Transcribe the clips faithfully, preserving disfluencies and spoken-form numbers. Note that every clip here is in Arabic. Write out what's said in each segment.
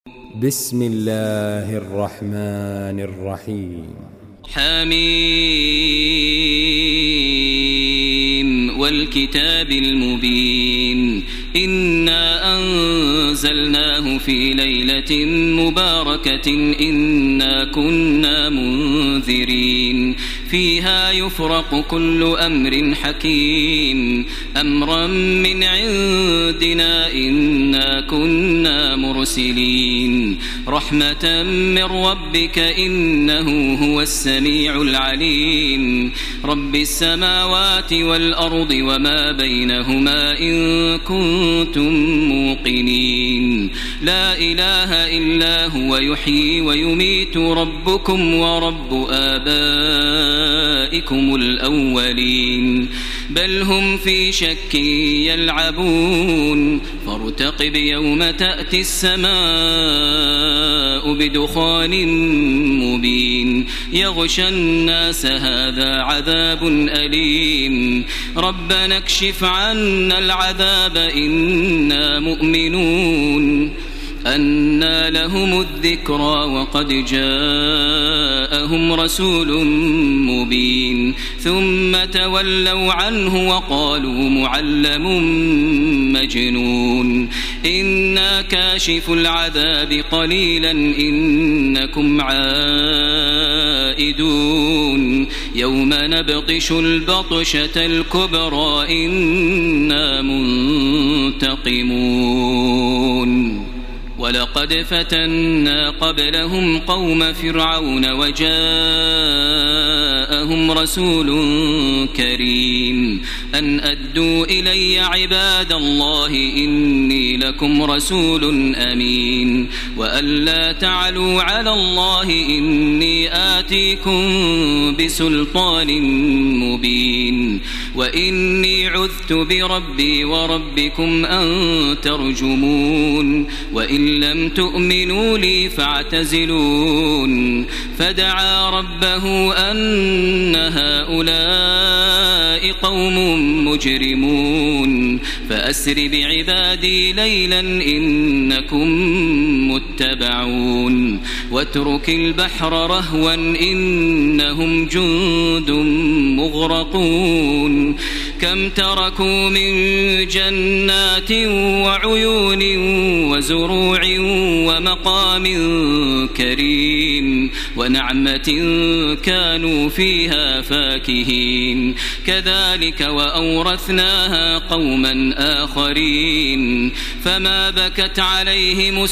بسم الله الرحمن الرحيم. حميم والكتاب المبين إنا أنزلناه في ليلة مباركة إنا كنا منذرين فيها يفرق كل أمر حكيم أمرا من عندنا إنا كنا مرسلين رحمة من ربك إنه هو السميع العليم رب السماوات والأرض وما بينهما إن كنتم موقنين لا إله إلا هو يحيي ويميت ربكم ورب آبائكم الأولين بل هم في شك يلعبون فارتقب يوم تأتي السماء بدخان مبين يغشى الناس هذا عذاب أليم ربنا اكشف عنا العذاب إنا مؤمنون أنى لهم الذكرى وقد جاءهم رسول مبين ثم تولوا عنه وقالوا معلم مجنون إنا كاشف العذاب قليلا إنكم عائدون يوم نبطش البطشة الكبرى إنا منتقمون ولقد فتنا قبلهم قوم فرعون وجاءهم رسول كريم أن أدوا إلي عباد الله إني لكم رسول أمين وأن لا تعلوا على الله إني آتيكم بسلطان مبين وإني عذت بربي وربكم أن ترجمون وإن لم تؤمنوا لي فاعتزلون فدعا ربه أن هؤلاء قوم مجرمون فأسر بعبادي ليلا إنكم متبعون واترك البحر رهوا إنهم جند مغرقون كم تركوا من جنات وعيون وزروع ومقام كريم ونعمة كانوا فيها فاكهين كذلك وأورثناها قوما آخرين فما بكت عليهم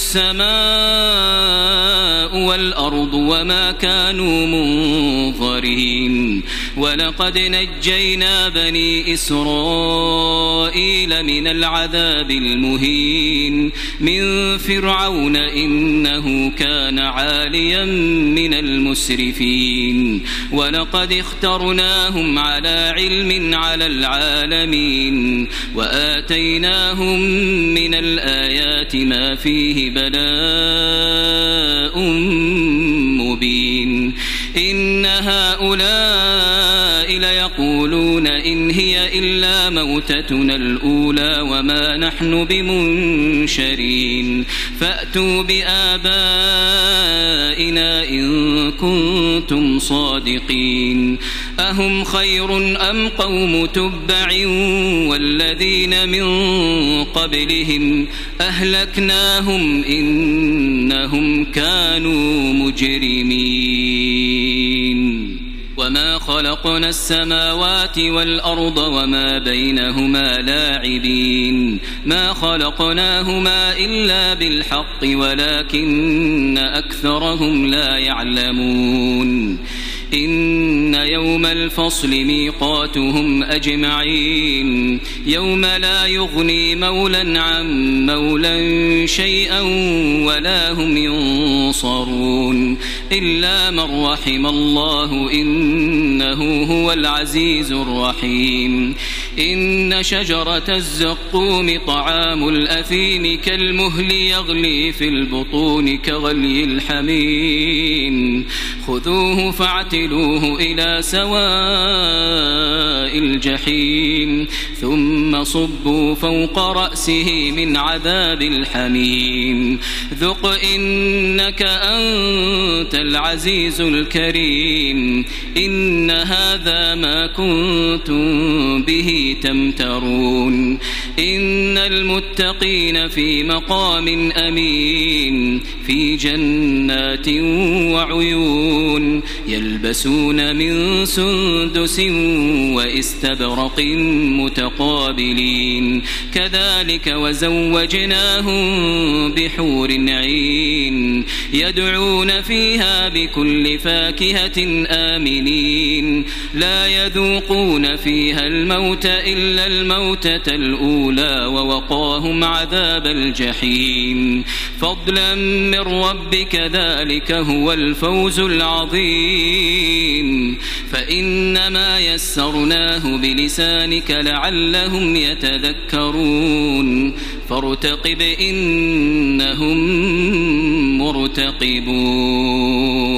السماء والأرض وما كانوا منظرين ولقد نجينا بني إسرائيل من العذاب المهين من فرعون إنه كان عاليا من المسرفين ولقد اخترناهم على علم على العالمين وآتيناهم من الآيات ما فيه بلاء مبين إن هؤلاء ليقولون إن هي إلا موتتنا الأولى وما نحن بمنشرين فأتوا بآبائنا إن كنتم صادقين أهم خير أم قوم تبع والذين من قبلهم أهلكناهم إنهم كانوا مجرمين وما خلقنا السماوات والأرض وما بينهما لاعبين ما خلقناهما إلا بالحق ولكن أكثرهم لا يعلمون إن يوم الفصل ميقاتهم أجمعين يوم لا يغني مولا عن مولا شيئا ولا هم ينصرون إلا من رحم الله إنه هو العزيز الرحيم إن شجرة الزقوم طعام الأثيم كالمهل يغلي في البطون كغلي الحميم خذوه فاعتلوه إلى سواء الجحيم ثم صبوا فوق رأسه من عذاب الحميم ذق إنك أنت العزيز الكريم إن هذا ما كنتم به تمترون إن المتقين في مقام أمين في جنات وعيون يلبسون من سندس واستبرق متقابلين كذلك وزوجناهم بحور عين يدعون فيها بكل فاكهة آمنين لا يذوقون فيها الموت إلا الموتة الأولى ووقاهم عذاب الجحيم فضلا من ربك ذلك هو الفوز العظيم فإنما يسرناه بلسانك لعلهم يتذكرون فارتقب إنهم مرتقبون.